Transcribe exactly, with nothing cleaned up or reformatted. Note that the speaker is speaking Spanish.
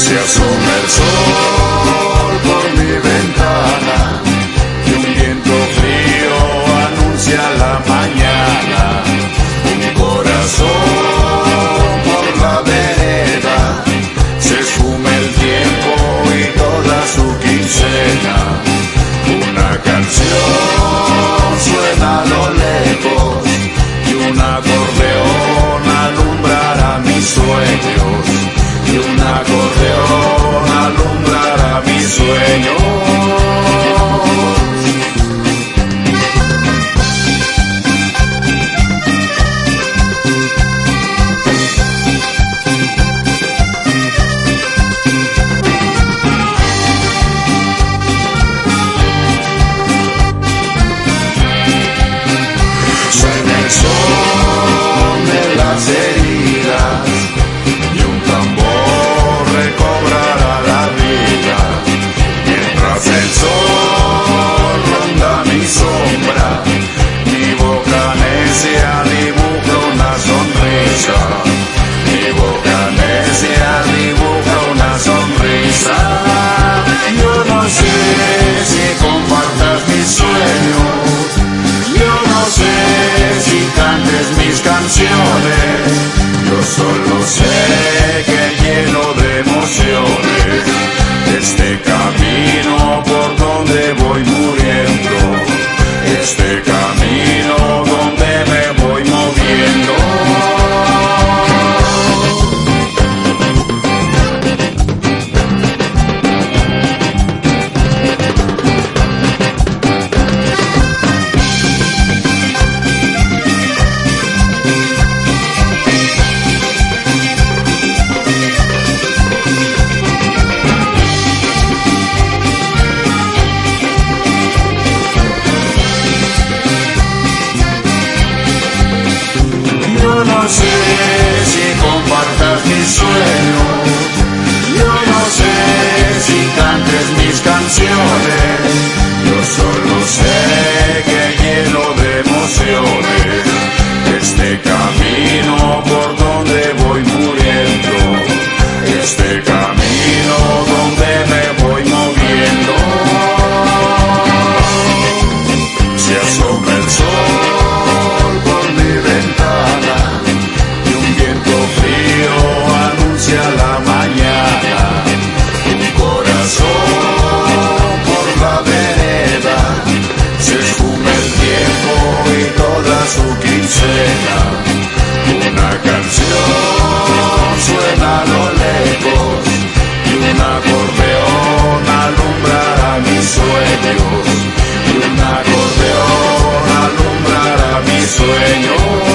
Se asoma el sol por mi ventana y un viento frío anuncia la mañana. Un corazón por la vereda, se esfuma el tiempo y toda su quincena. Una canción suena a lo lejos y un acordeón alumbrará mis sueños. Y un acordeón alumbrará mis sueños. Suena el son de las heridas y un tambor recobrará la vida, mientras el sol ronda mi sombra, mi boca necia dibuja una sonrisa, mi boca necia dibuja una sonrisa. Yo no sé si compartas mis sueños, yo no sé si cantes mis canciones, yo solo sé que lleno de emociones este camino por donde voy muriendo, este camino donde me voy moviendo. Yo no sé si compartas mis sueños, yo no sé si cantes mis canciones, yo solo sé que lleno de emociones este camino por donde voy muriendo, este camino donde me voy moviendo. Se asoma el sol por mi ventana y un viento frío anuncia la mañana. Un corazón por la vereda, se esfuma el tiempo y toda su quincena. Una canción suena a lo lejos y un acordeón alumbrará mis sueños, y un acordeón alumbrará mis sueños.